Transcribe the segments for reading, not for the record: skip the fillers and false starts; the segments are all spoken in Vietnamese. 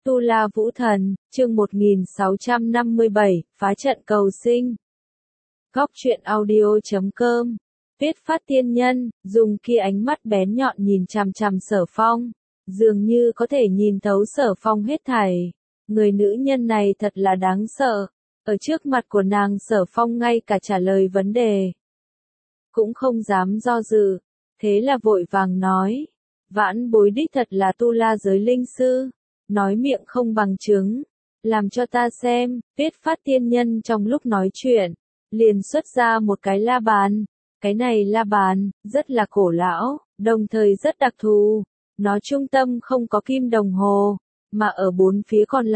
Tu La Vũ Thần, chương 1657, phá trận cầu sinh. Góc truyện audio.com. Viết phát tiên nhân, dùng kia ánh mắt bén nhọn nhìn chằm chằm Sở Phong, dường như có thể nhìn thấu Sở Phong hết thảy. Người nữ nhân này thật là đáng sợ. Ở trước mặt của nàng Sở Phong ngay cả trả lời vấn đề cũng không dám do dự, thế là vội vàng nói, vãn bối đích thật là tu la giới linh sư, nói miệng không bằng chứng, làm cho ta xem. Viết phát tiên nhân trong lúc nói chuyện, liền xuất ra một cái la bàn. Cái này la bàn, rất là cổ lão, đồng thời rất đặc thù. Nó trung tâm không có kim đồng hồ, mà ở bốn phía còn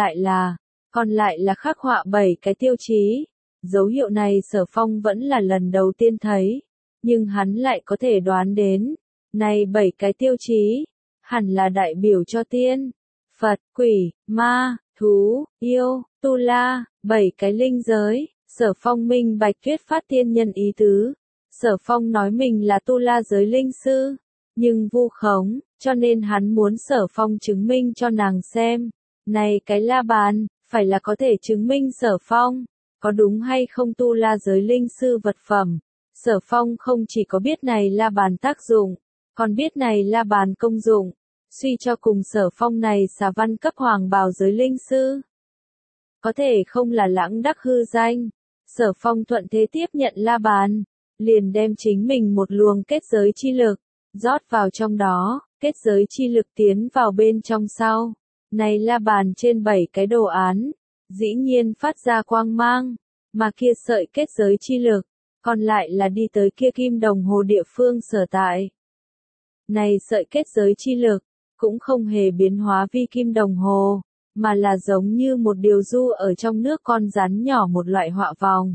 lại là khắc họa 7 cái tiêu chí. Dấu hiệu này Sở Phong vẫn là lần đầu tiên thấy, nhưng hắn lại có thể đoán đến, này 7 cái tiêu chí, hẳn là đại biểu cho tiên, Phật, quỷ, ma, thú, yêu, tu la, 7 cái linh giới. Sở Phong minh bạch thuyết phát tiên nhân ý tứ. Sở Phong nói mình là tu la giới linh sư, nhưng vu khống, cho nên hắn muốn Sở Phong chứng minh cho nàng xem. Này cái la bàn, phải là có thể chứng minh Sở Phong có đúng hay không tu la giới linh sư vật phẩm. Sở Phong không chỉ có biết này la bàn tác dụng, còn biết này la bàn công dụng. Suy cho cùng Sở Phong này xà văn cấp hoàng bào giới linh sư, có thể không là lãng đắc hư danh. Sở Phong thuận thế tiếp nhận la bàn, liền đem chính mình một luồng kết giới chi lực rót vào trong đó. Kết giới chi lực tiến vào bên trong sau, này la bàn trên 7 cái đồ án, dĩ nhiên phát ra quang mang, mà kia sợi kết giới chi lực, còn lại là đi tới kia kim đồng hồ địa phương sở tại. Này sợi kết giới chi lực, cũng không hề biến hóa vi kim đồng hồ, mà là giống như một điều du ở trong nước con rắn nhỏ, một loại họa vòng.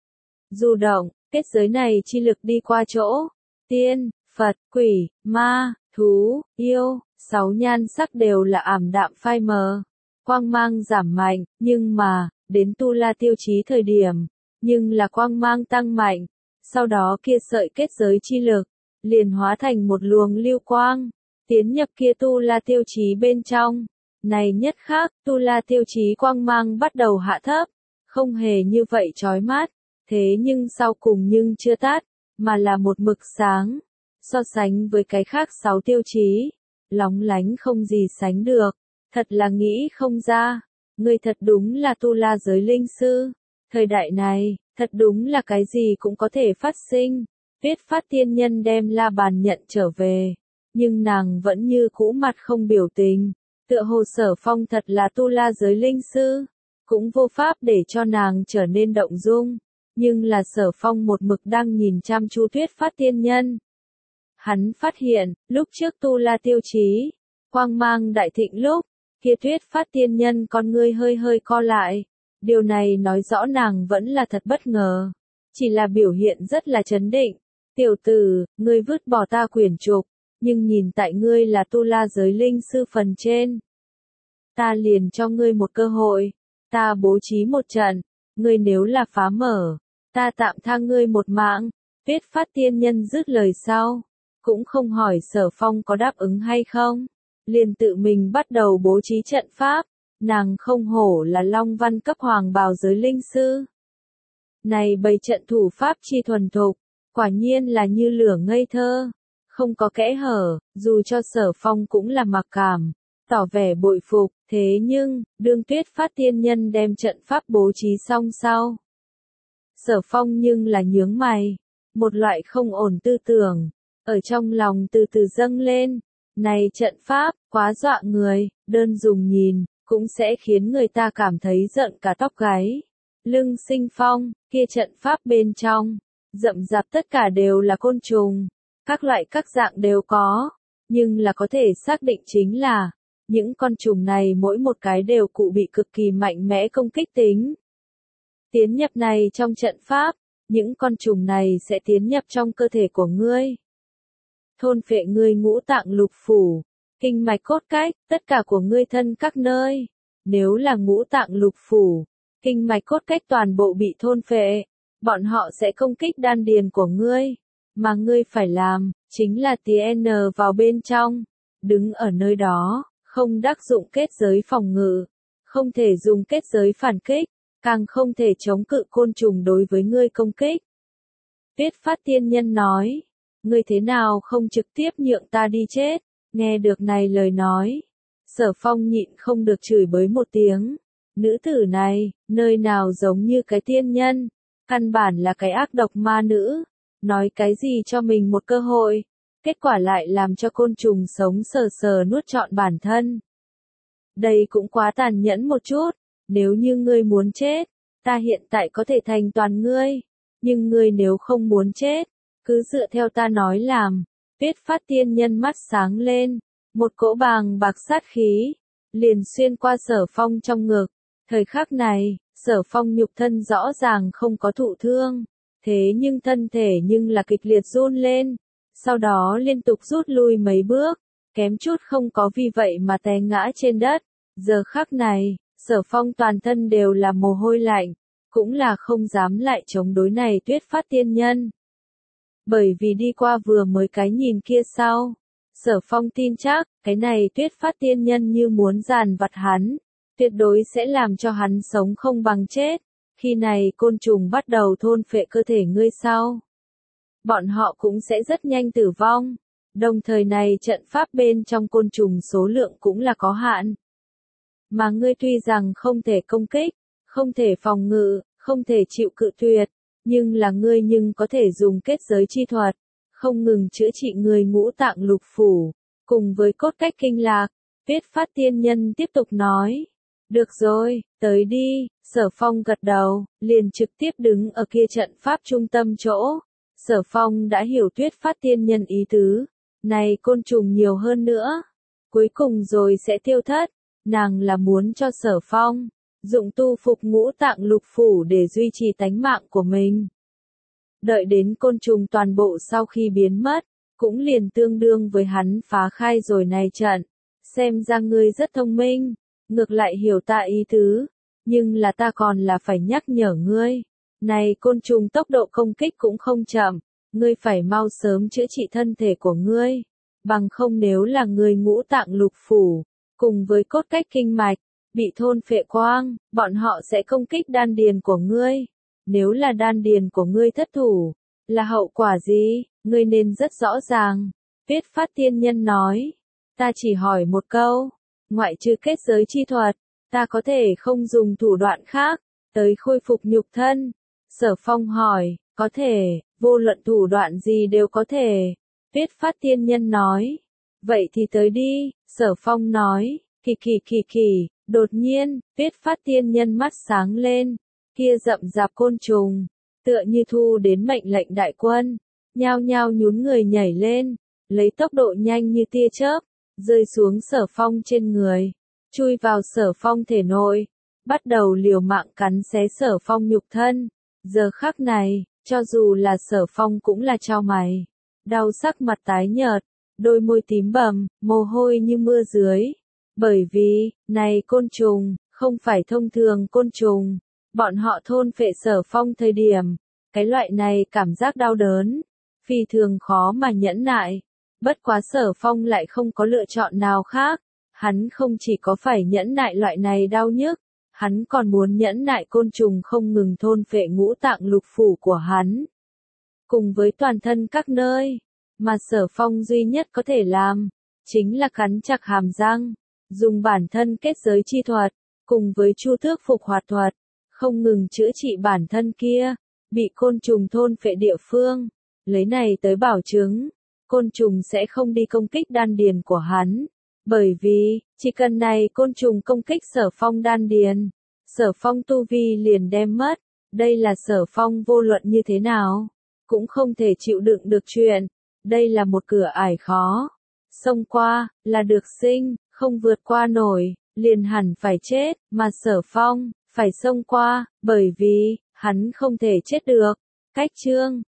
Du động, kết giới này chi lực đi qua chỗ, tiên, Phật, quỷ, ma, thú, yêu, 6 nhan sắc đều là ảm đạm phai mờ, quang mang giảm mạnh, nhưng mà, đến tu la tiêu chí thời điểm, nhưng là quang mang tăng mạnh, sau đó kia sợi kết giới chi lực, liền hóa thành một luồng lưu quang, tiến nhập kia tu la tiêu chí bên trong. Này nhất khác, tu la tiêu chí quang mang bắt đầu hạ thấp, không hề như vậy chói mắt, thế nhưng sau cùng nhưng chưa tắt, mà là một mực sáng. So sánh với cái khác 6 tiêu chí, lóng lánh không gì sánh được, thật là nghĩ không ra, người thật đúng là tu la giới linh sư. Thời đại này, thật đúng là cái gì cũng có thể phát sinh. Viết phát tiên nhân đem la bàn nhận trở về, nhưng nàng vẫn như cũ mặt không biểu tình, tựa hồ Sở Phong thật là tu la giới linh sư, cũng vô pháp để cho nàng trở nên động dung. Nhưng là Sở Phong một mực đang nhìn chăm chú thuyết phát tiên nhân. Hắn phát hiện, lúc trước tu la tiêu chí, quang mang đại thịnh lúc, kia thuyết phát tiên nhân con ngươi hơi co lại. Điều này nói rõ nàng vẫn là thật bất ngờ, chỉ là biểu hiện rất là trấn định. Tiểu tử, ngươi vứt bỏ ta quyển trục, nhưng nhìn tại ngươi là tu la giới linh sư phần trên, ta liền cho ngươi một cơ hội, ta bố trí một trận, ngươi nếu là phá mở, ta tạm tha ngươi một mạng. Viết phát tiên nhân dứt lời sau, cũng không hỏi Sở Phong có đáp ứng hay không, liền tự mình bắt đầu bố trí trận pháp. Nàng không hổ là Long Văn cấp hoàng bào giới linh sư. Này bày trận thủ pháp chi thuần thục, quả nhiên là như lửa ngây thơ, không có kẽ hở. Dù cho Sở Phong cũng là mặc cảm, tỏ vẻ bội phục, thế nhưng, đương thuyết phát tiên nhân đem trận pháp bố trí xong sau, Sở Phong nhưng là nhướng mày, một loại không ổn tư tưởng ở trong lòng từ từ dâng lên. Này trận pháp, quá dọa người, đơn dùng nhìn, cũng sẽ khiến người ta cảm thấy giận cả tóc gáy. Lưng sinh phong, kia trận pháp bên trong, rậm rạp tất cả đều là côn trùng, các loại các dạng đều có, nhưng là có thể xác định chính là, những con trùng này mỗi một cái đều cụ bị cực kỳ mạnh mẽ công kích tính. Tiến nhập này trong trận pháp, những con trùng này sẽ tiến nhập trong cơ thể của ngươi, thôn phệ ngươi ngũ tạng lục phủ, kinh mạch cốt cách, tất cả của ngươi thân các nơi. Nếu là ngũ tạng lục phủ, kinh mạch cốt cách toàn bộ bị thôn phệ, bọn họ sẽ công kích đan điền của ngươi, mà ngươi phải làm, chính là tiến vào bên trong, đứng ở nơi đó, không đắc dụng kết giới phòng ngự, không thể dùng kết giới phản kích, càng không thể chống cự côn trùng đối với ngươi công kích. Tuyết Phát Tiên Nhân nói, ngươi thế nào không trực tiếp nhượng ta đi chết, nghe được này lời nói. Sở Phong nhịn không được chửi bới một tiếng, nữ tử này, nơi nào giống như cái tiên nhân, căn bản là cái ác độc ma nữ, nói cái gì cho mình một cơ hội, kết quả lại làm cho côn trùng sống sờ sờ nuốt trọn bản thân. Đây cũng quá tàn nhẫn một chút, nếu như ngươi muốn chết, ta hiện tại có thể thành toàn ngươi, nhưng ngươi nếu không muốn chết, cứ dựa theo ta nói làm. Tuyết Phát Tiên Nhân mắt sáng lên, một cỗ bàng bạc sát khí, liền xuyên qua Sở Phong trong ngực. Thời khắc này, Sở Phong nhục thân rõ ràng không có thụ thương, thế nhưng thân thể nhưng là kịch liệt run lên, sau đó liên tục rút lui mấy bước, kém chút không có vì vậy mà té ngã trên đất. Giờ khắc này, Sở Phong toàn thân đều là mồ hôi lạnh, cũng là không dám lại chống đối này Tuyết Phát Tiên Nhân. Bởi vì đi qua vừa mới cái nhìn kia sau, Sở Phong tin chắc, cái này Tuyết Phát Tiên Nhân như muốn giàn vặt hắn, tuyệt đối sẽ làm cho hắn sống không bằng chết. Khi này côn trùng bắt đầu thôn phệ cơ thể ngươi sau, bọn họ cũng sẽ rất nhanh tử vong. Đồng thời này trận pháp bên trong côn trùng số lượng cũng là có hạn. Mà ngươi tuy rằng không thể công kích, không thể phòng ngự, không thể chịu cự tuyệt, nhưng là ngươi nhưng có thể dùng kết giới chi thuật, không ngừng chữa trị người ngũ tạng lục phủ, cùng với cốt cách kinh lạc. Tuyết Phát Tiên Nhân tiếp tục nói, được rồi, tới đi. Sở Phong gật đầu, liền trực tiếp đứng ở kia trận pháp trung tâm chỗ. Sở Phong đã hiểu Tuyết Phát Tiên Nhân ý tứ, này côn trùng nhiều hơn nữa, cuối cùng rồi sẽ tiêu thất. Nàng là muốn cho Sở Phong dụng tu phục ngũ tạng lục phủ để duy trì tánh mạng của mình. Đợi đến côn trùng toàn bộ sau khi biến mất, cũng liền tương đương với hắn phá khai rồi này trận. Xem ra ngươi rất thông minh, ngược lại hiểu ta ý tứ, nhưng là ta còn là phải nhắc nhở ngươi. Này côn trùng tốc độ công kích cũng không chậm, ngươi phải mau sớm chữa trị thân thể của ngươi, bằng không nếu là ngươi ngũ tạng lục phủ, cùng với cốt cách kinh mạch, bị thôn phệ quang, bọn họ sẽ công kích đan điền của ngươi. Nếu là đan điền của ngươi thất thủ, là hậu quả gì, ngươi nên rất rõ ràng. Tuyết Phát Tiên Nhân nói, ta chỉ hỏi một câu, ngoại trừ kết giới chi thuật, ta có thể không dùng thủ đoạn khác, tới khôi phục nhục thân. Sở Phong hỏi, có thể, vô luận thủ đoạn gì đều có thể. Tuyết Phát Tiên Nhân nói, vậy thì tới đi. Sở Phong nói, kỳ, đột nhiên, Tuyết Phát Tiên Nhân mắt sáng lên, kia rậm rạp côn trùng, tựa như thu đến mệnh lệnh đại quân, nhao nhao nhún người nhảy lên, lấy tốc độ nhanh như tia chớp, rơi xuống Sở Phong trên người, chui vào Sở Phong thể nội, bắt đầu liều mạng cắn xé Sở Phong nhục thân. Giờ khắc này, cho dù là Sở Phong cũng là chau mày, đau sắc mặt tái nhợt, đôi môi tím bầm, mồ hôi như mưa dưới. Bởi vì, này côn trùng, không phải thông thường côn trùng, bọn họ thôn phệ Sở Phong thời điểm, cái loại này cảm giác đau đớn, phi thường khó mà nhẫn nại. Bất quá Sở Phong lại không có lựa chọn nào khác, hắn không chỉ có phải nhẫn nại loại này đau nhức, hắn còn muốn nhẫn nại côn trùng không ngừng thôn phệ ngũ tạng lục phủ của hắn, cùng với toàn thân các nơi, mà Sở Phong duy nhất có thể làm, chính là cắn chặt hàm răng, dùng bản thân kết giới chi thuật, cùng với chu tước phục hoạt thuật, không ngừng chữa trị bản thân kia, bị côn trùng thôn phệ địa phương, lấy này tới bảo chứng, côn trùng sẽ không đi công kích đan điền của hắn, bởi vì, chỉ cần này côn trùng công kích Sở Phong đan điền, Sở Phong tu vi liền đem mất, đây là Sở Phong vô luận như thế nào, cũng không thể chịu đựng được chuyện, đây là một cửa ải khó, xông qua, là được sinh, không vượt qua nổi, liền hẳn phải chết, mà Sở Phong, phải xông qua, bởi vì, hắn không thể chết được. Cách chương